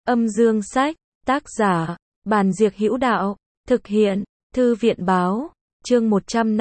Âm dương sách, tác giả, Bàn Diệc Hữu Đạo, thực hiện, Thư viện báo, chương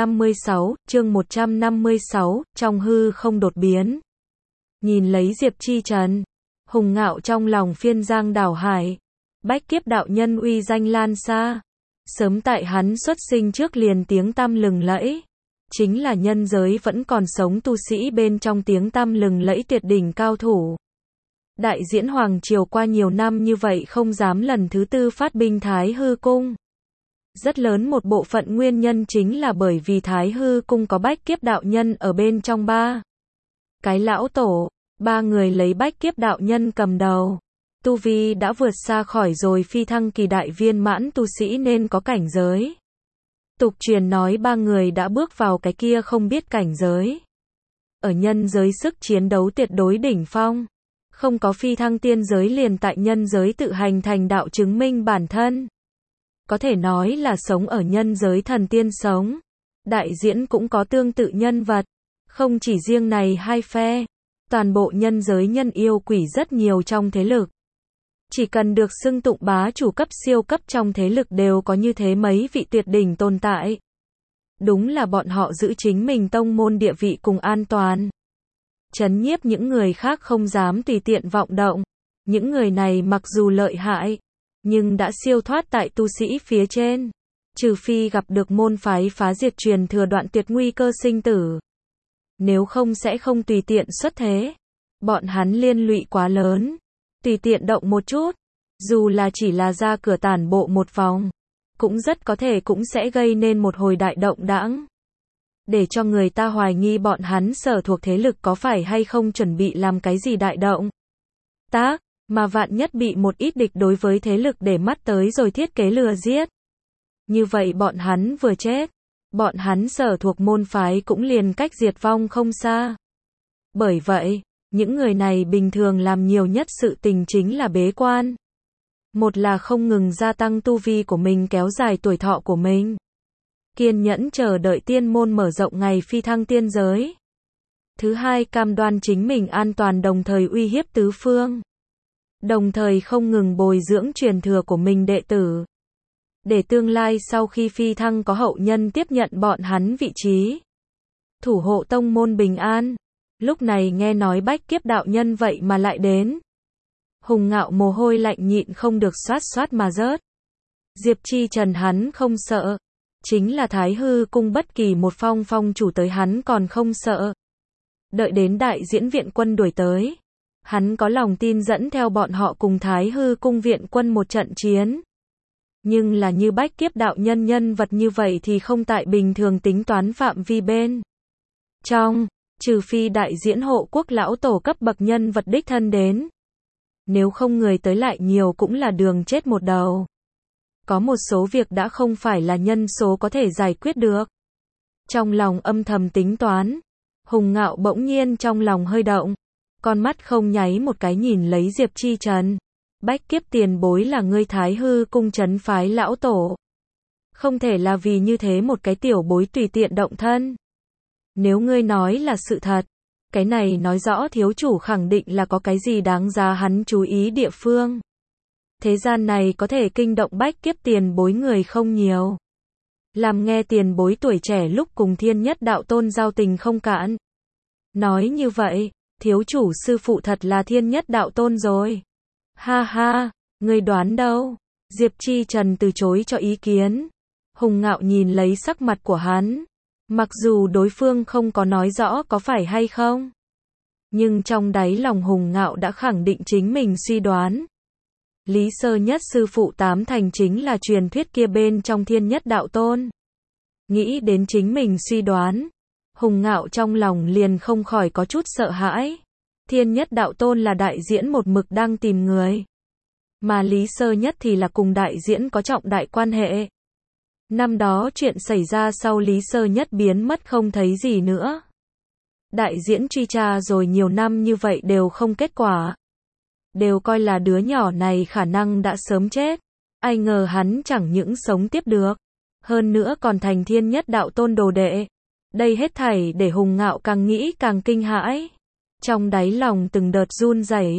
156, trong hư không đột biến. Nhìn lấy Diệp Chi Trần, hùng ngạo trong lòng phiên giang đảo hải, bách kiếp đạo nhân uy danh lan xa. Sớm tại hắn xuất sinh trước liền tiếng tăm lừng lẫy, chính là nhân giới vẫn còn sống tu sĩ bên trong tiếng tăm lừng lẫy tuyệt đỉnh cao thủ. Đại diễn Hoàng Triều qua nhiều năm như vậy không dám lần thứ tư phát binh Thái Hư Cung. Rất lớn một bộ phận nguyên nhân chính là bởi vì Thái Hư Cung có bách kiếp đạo nhân ở bên trong ba cái lão tổ, ba người lấy bách kiếp đạo nhân cầm đầu. Tu vi đã vượt xa khỏi rồi phi thăng kỳ đại viên mãn tu sĩ nên có cảnh giới. Tục truyền nói ba người đã bước vào cái kia không biết cảnh giới. Ở nhân giới sức chiến đấu tuyệt đối đỉnh phong. Không có phi thăng tiên giới liền tại nhân giới tự hành thành đạo chứng minh bản thân. Có thể nói là sống ở nhân giới thần tiên sống. Đại diễn cũng có tương tự nhân vật. Không chỉ riêng này hai phe. Toàn bộ nhân giới nhân yêu quỷ rất nhiều trong thế lực. Chỉ cần được xưng tụng bá chủ cấp siêu cấp trong thế lực đều có như thế mấy vị tuyệt đỉnh tồn tại. Đúng là bọn họ giữ chính mình tông môn địa vị cùng an toàn. Trấn nhiếp những người khác không dám tùy tiện vọng động. Những người này mặc dù lợi hại, nhưng đã siêu thoát tại tu sĩ phía trên. Trừ phi gặp được môn phái phá diệt truyền thừa đoạn tuyệt nguy cơ sinh tử. Nếu không sẽ không tùy tiện xuất thế. Bọn hắn liên lụy quá lớn. Tùy tiện động một chút, dù là chỉ là ra cửa tản bộ một vòng, cũng rất có thể cũng sẽ gây nên một hồi đại động đãng. Để cho người ta hoài nghi bọn hắn sở thuộc thế lực có phải hay không chuẩn bị làm cái gì đại động. Mà vạn nhất bị một ít địch đối với thế lực để mắt tới rồi thiết kế lừa giết. Như vậy bọn hắn vừa chết, bọn hắn sở thuộc môn phái cũng liền cách diệt vong không xa. Bởi vậy, những người này bình thường làm nhiều nhất sự tình chính là bế quan. Một là không ngừng gia tăng tu vi của mình kéo dài tuổi thọ của mình. Kiên nhẫn chờ đợi tiên môn mở rộng ngày phi thăng tiên giới. Thứ hai cam đoan chính mình an toàn đồng thời uy hiếp tứ phương. Đồng thời không ngừng bồi dưỡng truyền thừa của mình đệ tử. Để tương lai sau khi phi thăng có hậu nhân tiếp nhận bọn hắn vị trí. Thủ hộ tông môn bình an. Lúc này nghe nói bách kiếp đạo nhân vậy mà lại đến. Hùng ngạo mồ hôi lạnh nhịn không được xoát xoát mà rớt. Diệp Chi Trần hắn không sợ. Chính là Thái Hư Cung bất kỳ một phong chủ tới hắn còn không sợ. Đợi đến đại diễn viện quân đuổi tới. Hắn có lòng tin dẫn theo bọn họ cùng Thái Hư Cung viện quân một trận chiến. Nhưng là như bách kiếp đạo nhân nhân vật như vậy thì không tại bình thường tính toán phạm vi bên trong. Trừ phi đại diễn hộ quốc lão tổ cấp bậc nhân vật đích thân đến. Nếu không người tới lại nhiều cũng là đường chết một đầu. Có một số việc đã không phải là nhân số có thể giải quyết được. Trong lòng âm thầm tính toán. Hùng ngạo bỗng nhiên trong lòng hơi động. Con mắt không nháy một cái nhìn lấy Diệp Chi Trần. Bách kiếp tiền bối là ngươi Thái Hư Cung trấn phái lão tổ. Không thể là vì như thế một cái tiểu bối tùy tiện động thân. Nếu ngươi nói là sự thật, cái này nói rõ thiếu chủ khẳng định là có cái gì đáng giá hắn chú ý địa phương. Thế gian này có thể kinh động bách kiếp tiền bối người không nhiều. Làm nghe tiền bối tuổi trẻ lúc cùng thiên nhất đạo tôn giao tình không cạn. Nói như vậy, thiếu chủ sư phụ thật là thiên nhất đạo tôn rồi. Ha ha, ngươi đoán đâu? Diệp Chi Trần từ chối cho ý kiến. Hùng ngạo nhìn lấy sắc mặt của hắn. Mặc dù đối phương không có nói rõ có phải hay không. Nhưng trong đáy lòng hùng ngạo đã khẳng định chính mình suy đoán. Lý Sơ Nhất sư phụ tám thành chính là truyền thuyết kia bên trong thiên nhất đạo tôn. Nghĩ đến chính mình suy đoán. Hùng ngạo trong lòng liền không khỏi có chút sợ hãi. Thiên nhất đạo tôn là đại diễn một mực đang tìm người. Mà Lý Sơ Nhất thì là cùng đại diễn có trọng đại quan hệ. Năm đó chuyện xảy ra sau Lý Sơ Nhất biến mất không thấy gì nữa. Đại diễn truy tra rồi nhiều năm như vậy đều không kết quả. Đều coi là đứa nhỏ này khả năng đã sớm chết. Ai ngờ hắn chẳng những sống tiếp được. Hơn nữa còn thành thiên nhất đạo tôn đồ đệ. Đây hết thảy để hùng ngạo càng nghĩ càng kinh hãi. Trong đáy lòng từng đợt run rẩy.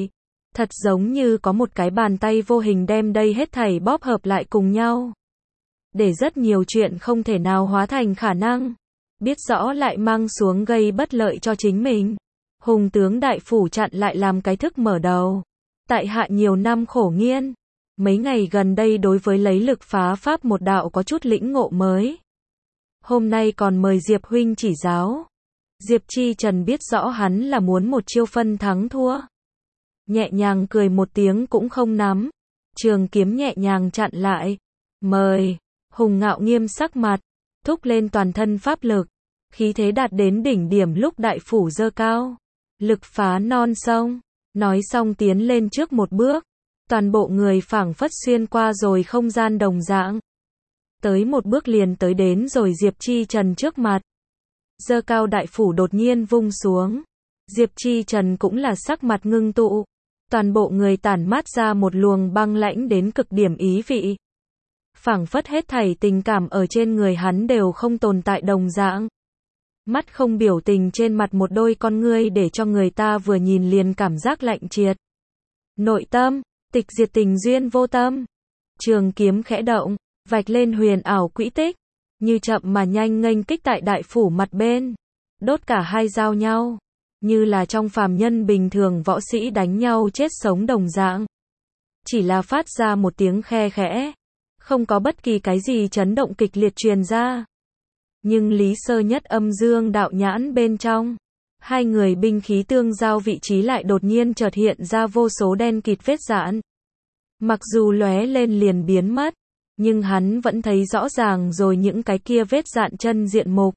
Thật giống như có một cái bàn tay vô hình đem đây hết thảy bóp hợp lại cùng nhau. Để rất nhiều chuyện không thể nào hóa thành khả năng. Biết rõ lại mang xuống gây bất lợi cho chính mình. Hùng tướng đại phủ chặn lại làm cái thức mở đầu. Tại hạ nhiều năm khổ nghiên. Mấy ngày gần đây đối với lấy lực phá pháp một đạo có chút lĩnh ngộ mới. Hôm nay còn mời Diệp huynh chỉ giáo. Diệp Chi Trần biết rõ hắn là muốn một chiêu phân thắng thua. Nhẹ nhàng cười một tiếng cũng không nắm. Trường kiếm nhẹ nhàng chặn lại. Mời. Hùng Ngạo nghiêm sắc mặt. Thúc lên toàn thân pháp lực. Khí thế đạt đến đỉnh điểm lúc đại phủ giơ cao. Lực phá non sông. Nói xong tiến lên trước một bước. Toàn bộ người phảng phất xuyên qua rồi không gian đồng dạng. Tới một bước liền tới đến rồi Diệp Chi Trần trước mặt. Giơ cao đại phủ đột nhiên vung xuống. Diệp Chi Trần cũng là sắc mặt ngưng tụ. Toàn bộ người tản mát ra một luồng băng lãnh đến cực điểm ý vị. Phảng phất hết thảy tình cảm ở trên người hắn đều không tồn tại đồng dạng. Mắt không biểu tình trên mặt một đôi con ngươi để cho người ta vừa nhìn liền cảm giác lạnh triệt. Nội tâm, tịch diệt tình duyên vô tâm. Trường kiếm khẽ động, vạch lên huyền ảo quỹ tích. Như chậm mà nhanh nghênh kích tại đại phủ mặt bên. Đốt cả hai giao nhau. Như là trong phàm nhân bình thường võ sĩ đánh nhau chết sống đồng dạng. Chỉ là phát ra một tiếng khe khẽ. Không có bất kỳ cái gì chấn động kịch liệt truyền ra. Nhưng Lý Sơ Nhất âm dương đạo nhãn bên trong. Hai người binh khí tương giao vị trí lại đột nhiên chợt hiện ra vô số đen kịt vết rạn. Mặc dù lóe lên liền biến mất. Nhưng hắn vẫn thấy rõ ràng rồi những cái kia vết rạn chân diện mục.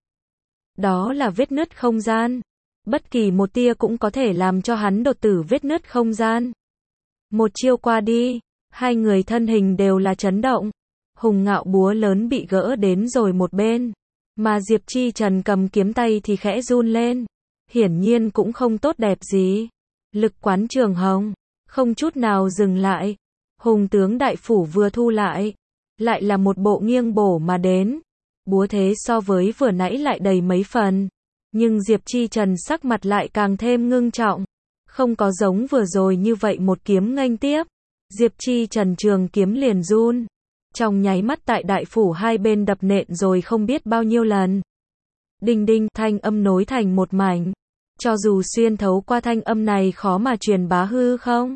Đó là vết nứt không gian. Bất kỳ một tia cũng có thể làm cho hắn đột tử vết nứt không gian. Một chiêu qua đi, hai người thân hình đều là chấn động. Hùng Ngạo búa lớn bị gỡ đến rồi một bên. Mà Diệp Chi Trần cầm kiếm tay thì khẽ run lên. Hiển nhiên cũng không tốt đẹp gì. Lực quán trường hồng. Không chút nào dừng lại. Hùng tướng đại phủ vừa thu lại. Lại là một bộ nghiêng bổ mà đến. Búa thế so với vừa nãy lại đầy mấy phần. Nhưng Diệp Chi Trần sắc mặt lại càng thêm ngưng trọng. Không có giống vừa rồi như vậy một kiếm nghênh tiếp. Diệp Chi Trần trường kiếm liền run. Trong nháy mắt tại đại phủ hai bên đập nện rồi không biết bao nhiêu lần. Đinh đinh thanh âm nối thành một mảnh. Cho dù xuyên thấu qua thanh âm này khó mà truyền bá hư không.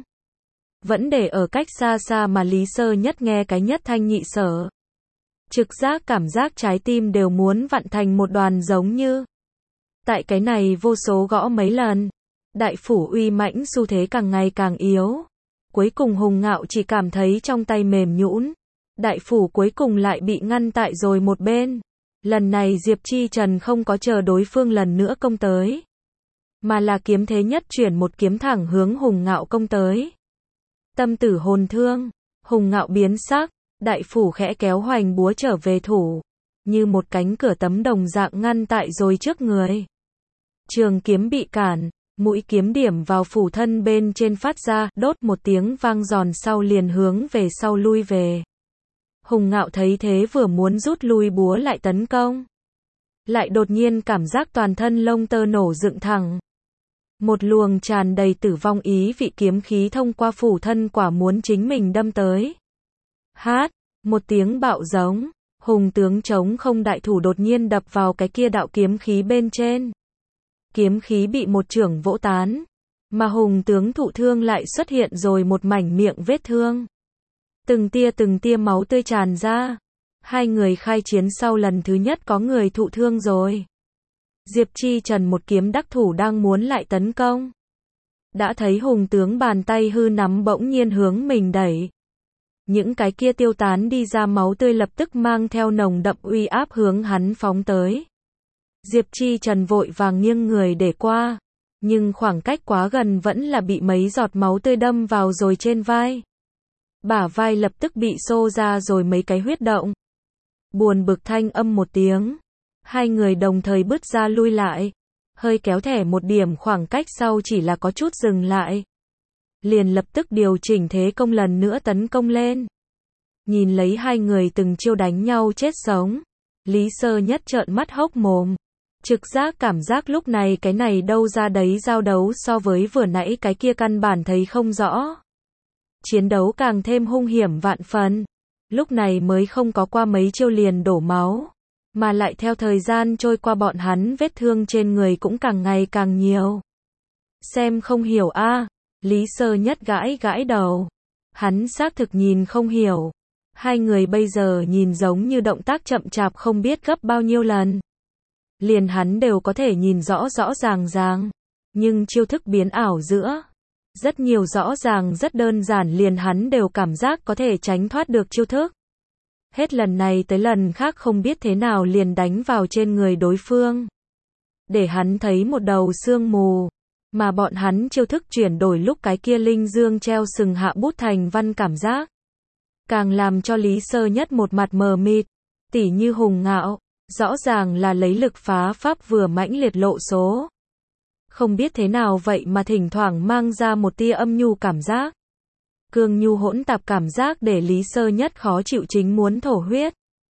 Vẫn để ở cách xa xa mà Lý Sơ Nhất nghe cái nhất thanh nhị sở. Trực giác cảm giác trái tim đều muốn vặn thành một đoàn giống như. Tại cái này vô số gõ mấy lần. Đại phủ uy mãnh xu thế càng ngày càng yếu. Cuối cùng Hùng Ngạo chỉ cảm thấy trong tay mềm nhũn. Đại phủ cuối cùng lại bị ngăn tại rồi một bên. Lần này Diệp Chi Trần không có chờ đối phương lần nữa công tới. Mà là kiếm thế nhất chuyển một kiếm thẳng hướng Hùng Ngạo công tới. Tâm tử hồn thương. Hùng Ngạo biến sắc. Đại phủ khẽ kéo hoành búa trở về thủ. Như một cánh cửa tấm đồng dạng ngăn tại rồi trước người. Trường kiếm bị cản. Mũi kiếm điểm vào phủ thân bên trên phát ra, đốt một tiếng vang giòn sau liền hướng về sau lui về. Hùng Ngạo thấy thế vừa muốn rút lui búa lại tấn công. Lại đột nhiên cảm giác toàn thân lông tơ nổ dựng thẳng. Một luồng tràn đầy tử vong ý vị kiếm khí thông qua phủ thân quả muốn chính mình đâm tới. Hát, một tiếng bạo giống, Hùng tướng chống không đại thủ đột nhiên đập vào cái kia đạo kiếm khí bên trên. Kiếm khí bị một chưởng vỗ tán, mà Hùng tướng thụ thương lại xuất hiện rồi một mảnh miệng vết thương. Từng tia máu tươi tràn ra. Hai người khai chiến sau lần thứ nhất có người thụ thương rồi. Diệp Chi Trần một kiếm đắc thủ đang muốn lại tấn công. Đã thấy Hùng tướng bàn tay hư nắm bỗng nhiên hướng mình đẩy. Những cái kia tiêu tán đi ra máu tươi lập tức mang theo nồng đậm uy áp hướng hắn phóng tới. Diệp Chi Trần vội vàng nghiêng người để qua. Nhưng khoảng cách quá gần vẫn là bị mấy giọt máu tươi đâm vào rồi trên vai. Bả vai lập tức bị xô ra rồi mấy cái huyết động. Buồn bực thanh âm một tiếng. Hai người đồng thời bứt ra lui lại. Hơi kéo thẻ một điểm khoảng cách sau chỉ là có chút dừng lại. Liền lập tức điều chỉnh thế công lần nữa tấn công lên. Nhìn lấy hai người từng chiêu đánh nhau chết sống. Lý Sơ Nhất trợn mắt hốc mồm. Trực giác cảm giác lúc này cái này đâu ra đấy giao đấu so với vừa nãy cái kia căn bản thấy không rõ. Chiến đấu càng thêm hung hiểm vạn phần. Lúc này mới không có qua mấy chiêu liền đổ máu. Mà lại theo thời gian trôi qua bọn hắn vết thương trên người cũng càng ngày càng nhiều. Xem không hiểu a. Lý Sơ Nhất gãi gãi đầu. Hắn xác thực nhìn không hiểu. Hai người bây giờ nhìn giống như động tác chậm chạp không biết gấp bao nhiêu lần. Liền hắn đều có thể nhìn rõ rõ ràng ràng. Nhưng chiêu thức biến ảo giữa. Rất nhiều rõ ràng rất đơn giản liền hắn đều cảm giác có thể tránh thoát được chiêu thức. Hết lần này tới lần khác không biết thế nào liền đánh vào trên người đối phương. Để hắn thấy một đầu sương mù. Mà bọn hắn chiêu thức chuyển đổi lúc cái kia linh dương treo sừng hạ bút thành văn cảm giác. Càng làm cho Lý Sơ Nhất một mặt mờ mịt. Tỉ như Hùng Ngạo. Rõ ràng là lấy lực phá pháp vừa mãnh liệt lộ số. Không biết thế nào vậy mà thỉnh thoảng mang ra một tia âm nhu cảm giác. Cương nhu hỗn tạp cảm giác để Lý Sơ Nhất khó chịu chính muốn thổ huyết.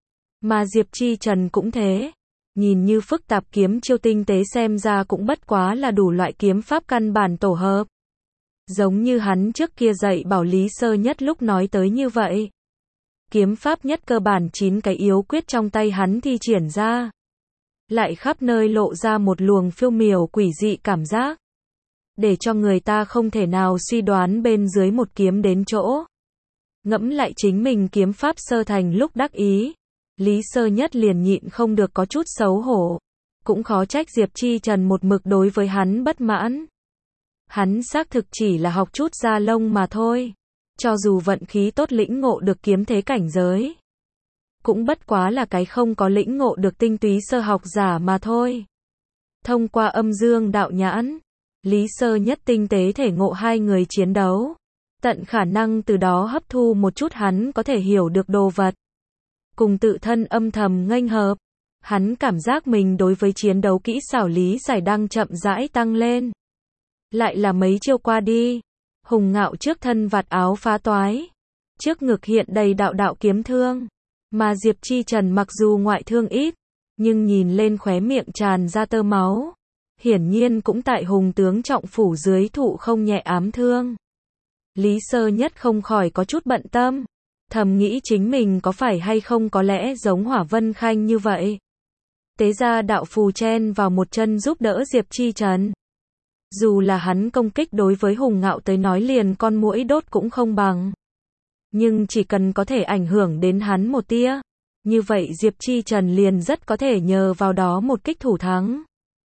Mà Diệp Chi Trần cũng thế. Nhìn như phức tạp kiếm chiêu tinh tế xem ra cũng bất quá là đủ loại kiếm pháp căn bản tổ hợp. Giống như hắn trước kia dạy bảo Lý Sơ Nhất lúc nói tới như vậy. Kiếm pháp nhất cơ bản 9 cái yếu quyết trong tay hắn thi triển ra. Lại khắp nơi lộ ra một luồng phiêu miểu quỷ dị cảm giác. Để cho người ta không thể nào suy đoán bên dưới một kiếm đến chỗ. Ngẫm lại chính mình kiếm pháp sơ thành lúc đắc ý. Lý Sơ Nhất liền nhịn không được có chút xấu hổ. Cũng khó trách Diệp Chi Trần một mực đối với hắn bất mãn. Hắn xác thực chỉ là học chút da lông mà thôi. Cho dù vận khí tốt lĩnh ngộ được kiếm thế cảnh giới. Cũng bất quá là cái không có lĩnh ngộ được tinh túy sơ học giả mà thôi. Thông qua âm dương đạo nhãn. Lý Sơ Nhất tinh tế thể ngộ hai người chiến đấu. Tận khả năng từ đó hấp thu một chút hắn có thể hiểu được đồ vật. Cùng tự thân âm thầm nghênh hợp. Hắn cảm giác mình đối với chiến đấu kỹ xảo lý giải đang chậm rãi tăng lên. Lại là mấy chiêu qua đi. Hùng Ngạo trước thân vạt áo phá toái. Trước ngực hiện đầy đạo đạo kiếm thương. Mà Diệp Chi Trần mặc dù ngoại thương ít. Nhưng nhìn lên khóe miệng tràn ra tơ máu. Hiển nhiên cũng tại Hùng tướng trọng phủ dưới thụ không nhẹ ám thương. Lý Sơ Nhất không khỏi có chút bận tâm. Thầm nghĩ chính mình có phải hay không có lẽ giống Hỏa Vân Khanh như vậy. Tế ra đạo phù chen vào một chân giúp đỡ Diệp Chi Trần. Dù là hắn công kích đối với Hùng Ngạo tới nói liền con muỗi đốt cũng không bằng. Nhưng chỉ cần có thể ảnh hưởng đến hắn một tia. Như vậy Diệp Chi Trần liền rất có thể nhờ vào đó một kích thủ thắng.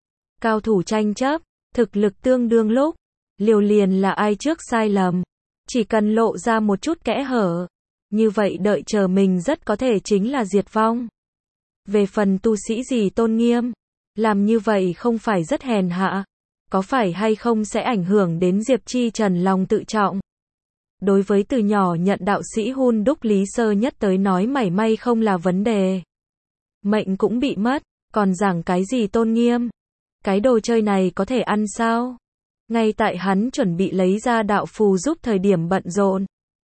Cao thủ tranh chấp, thực lực tương đương lúc. Liều liền là ai trước sai lầm. Chỉ cần lộ ra một chút kẽ hở. Như vậy đợi chờ mình rất có thể chính là diệt vong. Về phần tu sĩ gì tôn nghiêm. Làm như vậy không phải rất hèn hạ. Có phải hay không sẽ ảnh hưởng đến Diệp Chi Trần lòng tự trọng. Đối với từ nhỏ nhận đạo sĩ hun đúc Lý Sơ Nhất tới nói mảy may không là vấn đề. Mệnh cũng bị mất, còn giảng cái gì tôn nghiêm. Cái đồ chơi này có thể ăn sao? Ngay tại hắn chuẩn bị lấy ra đạo phù giúp thời điểm bận rộn.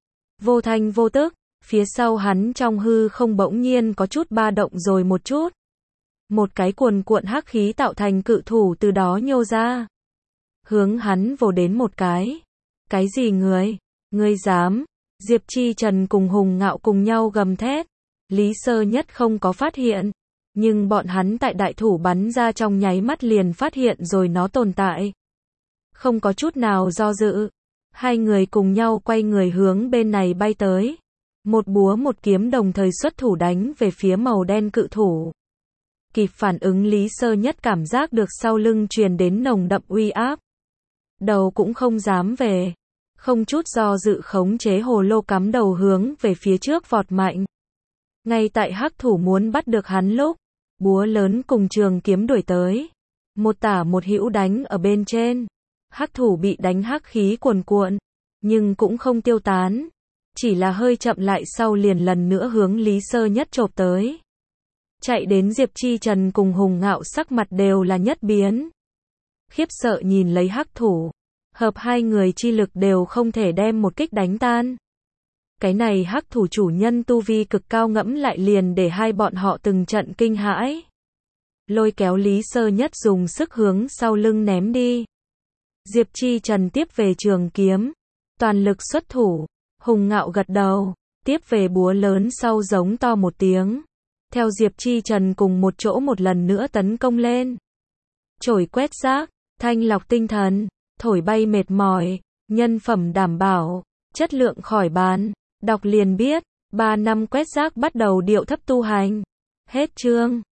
Vô thanh vô tức, phía sau hắn trong hư không bỗng nhiên có chút ba động rồi một chút. Một cái cuồn cuộn hắc khí tạo thành cự thủ từ đó nhô ra. Hướng hắn vồ đến một cái. Cái gì người? Ngươi dám? Diệp Chi Trần cùng Hùng Ngạo cùng nhau gầm thét. Lý Sơ Nhất không có phát hiện. Nhưng bọn hắn tại đại thủ bắn ra trong nháy mắt liền phát hiện rồi nó tồn tại. Không có chút nào do dự. Hai người cùng nhau quay người hướng bên này bay tới. Một búa một kiếm đồng thời xuất thủ đánh về phía màu đen cự thủ. Kịp phản ứng Lý Sơ Nhất cảm giác được sau lưng truyền đến nồng đậm uy áp. Đầu cũng không dám về. Không chút do dự khống chế hồ lô cắm đầu hướng về phía trước vọt mạnh. Ngay tại hắc thủ muốn bắt được hắn lúc. Búa lớn cùng trường kiếm đuổi tới. Một tả một hữu đánh ở bên trên. Hắc thủ bị đánh hắc khí cuồn cuộn. Nhưng cũng không tiêu tán. Chỉ là hơi chậm lại sau liền lần nữa hướng Lý Sơ Nhất chộp tới. Chạy đến Diệp Chi Trần cùng Hùng Ngạo sắc mặt đều là nhất biến. Khiếp sợ nhìn lấy hắc thủ. Hợp hai người chi lực đều không thể đem một kích đánh tan. Cái này hắc thủ chủ nhân tu vi cực cao ngẫm lại liền để hai bọn họ từng trận kinh hãi. lôi kéo Lý Sơ Nhất dùng sức hướng sau lưng ném đi. Diệp Chi Trần tiếp về trường kiếm, toàn lực xuất thủ, Hùng Ngạo gật đầu, tiếp về búa lớn sau giống to một tiếng. Theo Diệp Chi Trần cùng một chỗ một lần nữa tấn công lên. Chổi quét rác, thanh lọc tinh thần, thổi bay mệt mỏi, nhân phẩm đảm bảo, chất lượng khỏi bàn. Đọc liền biết, 3 năm quét rác bắt đầu điệu thấp tu hành. Hết chương.